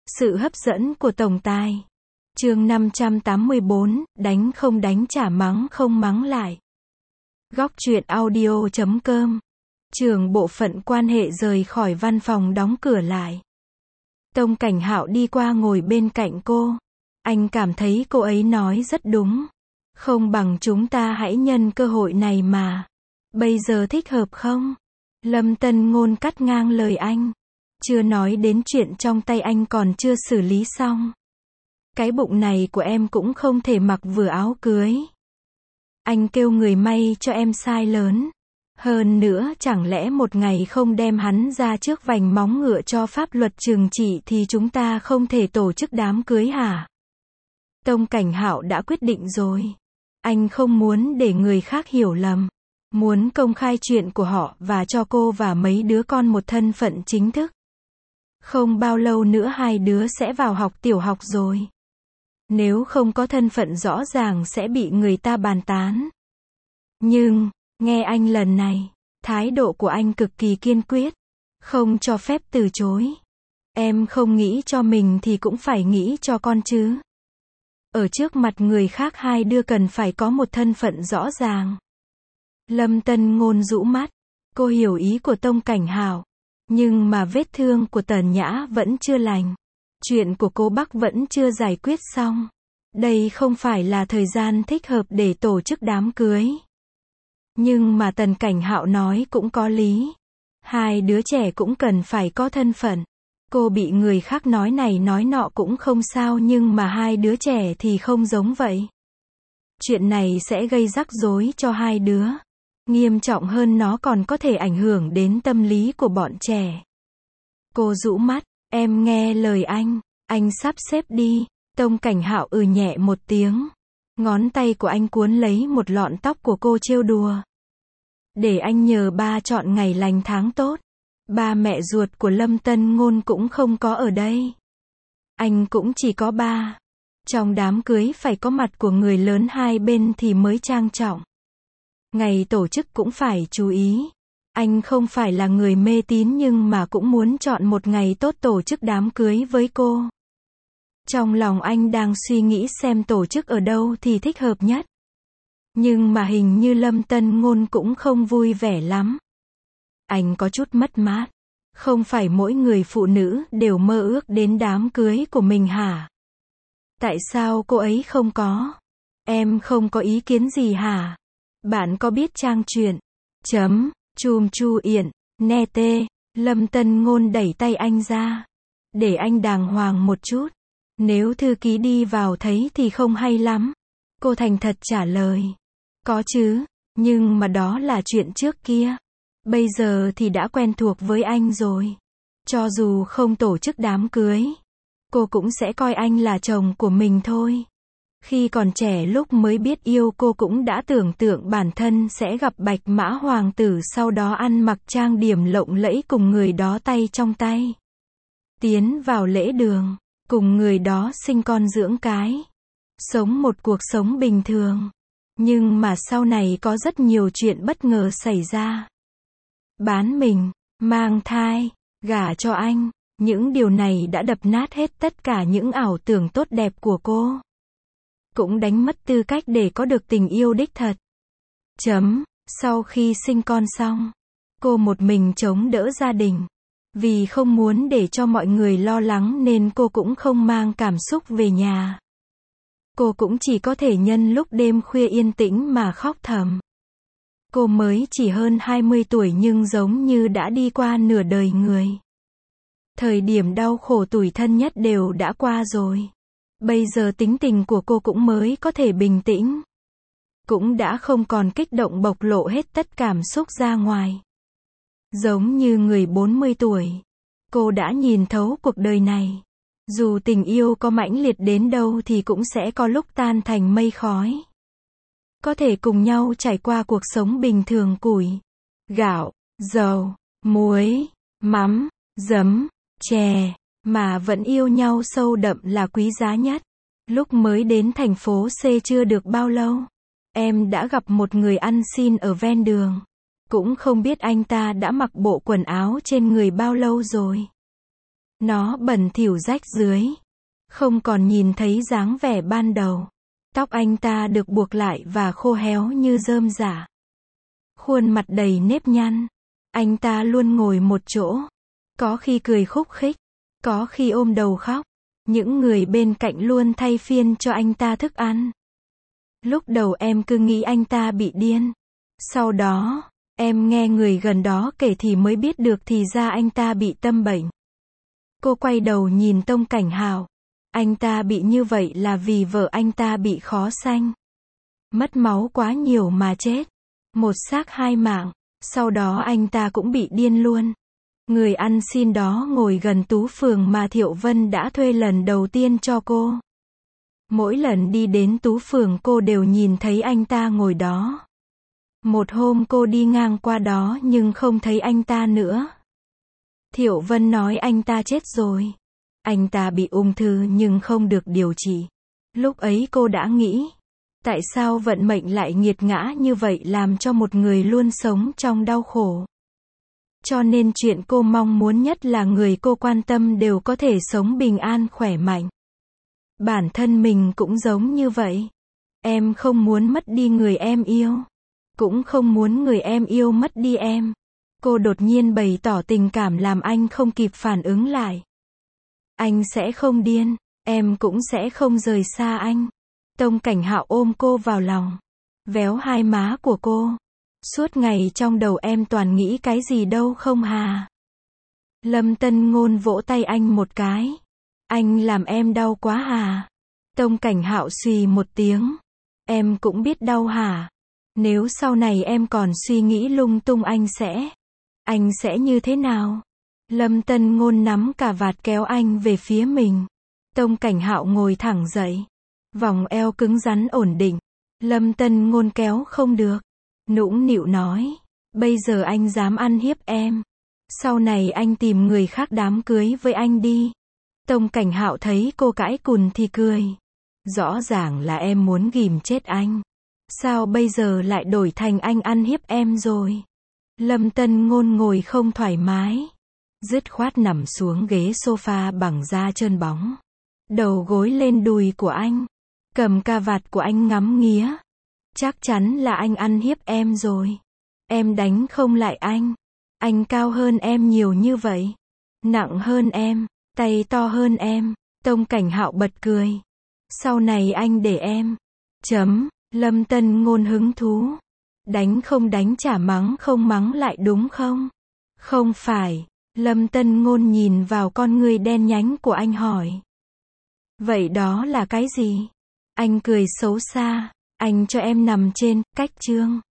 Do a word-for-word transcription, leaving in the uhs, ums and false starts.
Sự hấp dẫn của tổng tài. Chương năm trăm tám mươi bốn, đánh không đánh trả mắng không mắng lại. Góc truyện audio chấm com. Trưởng bộ phận quan hệ rời khỏi văn phòng đóng cửa lại. Tông Cảnh Hạo đi qua ngồi bên cạnh cô. Anh cảm thấy cô ấy nói rất đúng. Không bằng chúng ta hãy nhân cơ hội này mà. Bây giờ thích hợp không? Lâm Tân Ngôn cắt ngang lời anh. Chưa nói đến chuyện trong tay anh còn chưa xử lý xong. Cái bụng này của em cũng không thể mặc vừa áo cưới. Anh kêu người may cho em size lớn. Hơn nữa chẳng lẽ một ngày không đem hắn ra trước vành móng ngựa cho pháp luật trừng trị thì chúng ta không thể tổ chức đám cưới hả? Tông Cảnh Hạo đã quyết định rồi. Anh không muốn để người khác hiểu lầm. Muốn công khai chuyện của họ và cho cô và mấy đứa con một thân phận chính thức. Không bao lâu nữa hai đứa sẽ vào học tiểu học rồi. Nếu không có thân phận rõ ràng sẽ bị người ta bàn tán. Nhưng, nghe anh lần này, thái độ của anh cực kỳ kiên quyết. Không cho phép từ chối. Em không nghĩ cho mình thì cũng phải nghĩ cho con chứ. Ở trước mặt người khác hai đứa cần phải có một thân phận rõ ràng. Lâm Tân Ngôn rũ mắt. Cô hiểu ý của Tông Cảnh Hạo. Nhưng mà vết thương của Tần Nhã vẫn chưa lành. Chuyện của cô Bắc vẫn chưa giải quyết xong. Đây không phải là thời gian thích hợp để tổ chức đám cưới. Nhưng mà Tần Cảnh Hạo nói cũng có lý. Hai đứa trẻ cũng cần phải có thân phận. Cô bị người khác nói này nói nọ cũng không sao nhưng mà hai đứa trẻ thì không giống vậy. Chuyện này sẽ gây rắc rối cho hai đứa. Nghiêm trọng hơn nó còn có thể ảnh hưởng đến tâm lý của bọn trẻ. Cô rũ mắt, em nghe lời anh, anh sắp xếp đi. Tông Cảnh Hạo ừ nhẹ một tiếng. Ngón tay của anh cuốn lấy một lọn tóc của cô trêu đùa. Để anh nhờ ba chọn ngày lành tháng tốt. Ba mẹ ruột của Lâm Tân Ngôn cũng không có ở đây. Anh cũng chỉ có ba. Trong đám cưới phải có mặt của người lớn hai bên thì mới trang trọng. Ngày tổ chức cũng phải chú ý. Anh không phải là người mê tín nhưng mà cũng muốn chọn một ngày tốt tổ chức đám cưới với cô. Trong lòng anh đang suy nghĩ xem tổ chức ở đâu thì thích hợp nhất. Nhưng mà hình như Lâm Tân Ngôn cũng không vui vẻ lắm. Anh có chút mất mát. Không phải mỗi người phụ nữ đều mơ ước đến đám cưới của mình hả? Tại sao cô ấy không có? Em không có ý kiến gì hả? Bạn có biết trang truyện chấm chùm chu yển net Lâm Tân Ngôn đẩy tay anh ra. Để anh đàng hoàng một chút. Nếu thư ký đi vào thấy thì không hay lắm. Cô thành thật trả lời. Có chứ, nhưng mà đó là chuyện trước kia. Bây giờ thì đã quen thuộc với anh rồi. Cho dù không tổ chức đám cưới, cô cũng sẽ coi anh là chồng của mình thôi. Khi còn trẻ lúc mới biết yêu cô cũng đã tưởng tượng bản thân sẽ gặp Bạch Mã Hoàng tử sau đó ăn mặc trang điểm lộng lẫy cùng người đó tay trong tay. Tiến vào lễ đường, cùng người đó sinh con dưỡng cái. Sống một cuộc sống bình thường. Nhưng mà sau này có rất nhiều chuyện bất ngờ xảy ra. Bán mình, mang thai, gả cho anh. Những điều này đã đập nát hết tất cả những ảo tưởng tốt đẹp của cô. Cũng đánh mất tư cách để có được tình yêu đích thật. Chấm, sau khi sinh con xong, cô một mình chống đỡ gia đình. Vì không muốn để cho mọi người lo lắng nên cô cũng không mang cảm xúc về nhà. Cô cũng chỉ có thể nhân lúc đêm khuya yên tĩnh mà khóc thầm. Cô mới chỉ hơn hai mươi tuổi nhưng giống như đã đi qua nửa đời người. Thời điểm đau khổ tủi thân nhất đều đã qua rồi. Bây giờ tính tình của cô cũng mới có thể bình tĩnh. Cũng đã không còn kích động bộc lộ hết tất cảm xúc ra ngoài. Giống như người bốn mươi tuổi. Cô đã nhìn thấu cuộc đời này. Dù tình yêu có mãnh liệt đến đâu thì cũng sẽ có lúc tan thành mây khói. Có thể cùng nhau trải qua cuộc sống bình thường củi, gạo, dầu, muối, mắm, giấm, chè, mà vẫn yêu nhau sâu đậm là quý giá nhất. Lúc mới đến thành phố C chưa được bao lâu, em đã gặp một người ăn xin ở ven đường. Cũng không biết anh ta đã mặc bộ quần áo trên người bao lâu rồi. Nó bẩn thỉu rách rưới. Không còn nhìn thấy dáng vẻ ban đầu. Tóc anh ta được buộc lại và khô héo như rơm rả. Khuôn mặt đầy nếp nhăn. Anh ta luôn ngồi một chỗ. Có khi cười khúc khích. Có khi ôm đầu khóc. Những người bên cạnh luôn thay phiên cho anh ta thức ăn. Lúc đầu em cứ nghĩ anh ta bị điên. Sau đó, em nghe người gần đó kể thì mới biết được thì ra anh ta bị tâm bệnh. Cô quay đầu nhìn Tông Cảnh Hạo. Anh ta bị như vậy là vì vợ anh ta bị khó sanh. Mất máu quá nhiều mà chết. Một xác hai mạng. Sau đó anh ta cũng bị điên luôn. Người ăn xin đó ngồi gần Tú Phường mà Thiệu Vân đã thuê lần đầu tiên cho cô. Mỗi lần đi đến Tú Phường cô đều nhìn thấy anh ta ngồi đó. Một hôm cô đi ngang qua đó nhưng không thấy anh ta nữa. Thiệu Vân nói anh ta chết rồi. Anh ta bị ung thư nhưng không được điều trị. Lúc ấy cô đã nghĩ, tại sao vận mệnh lại nghiệt ngã như vậy làm cho một người luôn sống trong đau khổ. Cho nên chuyện cô mong muốn nhất là người cô quan tâm đều có thể sống bình an khỏe mạnh. Bản thân mình cũng giống như vậy. Em không muốn mất đi người em yêu. Cũng không muốn người em yêu mất đi em. Cô đột nhiên bày tỏ tình cảm làm anh không kịp phản ứng lại. Anh sẽ không điên. Em cũng sẽ không rời xa anh. Tông Cảnh Hạo ôm cô vào lòng. Véo hai má của cô. Suốt ngày trong đầu em toàn nghĩ cái gì đâu không hà. Lâm Tân Ngôn vỗ tay anh một cái. Anh làm em đau quá hà. Tông Cảnh Hạo xì một tiếng. Em cũng biết đau hả? Nếu sau này em còn suy nghĩ lung tung anh sẽ... Anh sẽ như thế nào? Lâm Tân Ngôn nắm cà vạt kéo anh về phía mình. Tông Cảnh Hạo ngồi thẳng dậy. Vòng eo cứng rắn ổn định. Lâm Tân Ngôn kéo không được. Nũng nịu nói. Bây giờ anh dám ăn hiếp em. Sau này anh tìm người khác đám cưới với anh đi. Tông Cảnh Hạo thấy cô cãi cùn thì cười. Rõ ràng là em muốn ghìm chết anh. Sao bây giờ lại đổi thành anh ăn hiếp em rồi? Lâm Tân Ngôn ngồi không thoải mái. Dứt khoát nằm xuống ghế sofa bằng da trơn bóng. Đầu gối lên đùi của anh. Cầm cà vạt của anh ngắm nghía. Chắc chắn là anh ăn hiếp em rồi. Em đánh không lại anh. Anh cao hơn em nhiều như vậy. Nặng hơn em. Tay to hơn em. Tông Cảnh Hạo bật cười. Sau này anh để em. Chấm. Lâm Tân Ngôn hứng thú. Đánh không đánh chả mắng không mắng lại đúng không? Không phải. Lâm Tân Ngôn nhìn vào con ngươi đen nhánh của anh hỏi. Vậy đó là cái gì? Anh cười xấu xa. Anh cho em nằm trên, cách chương.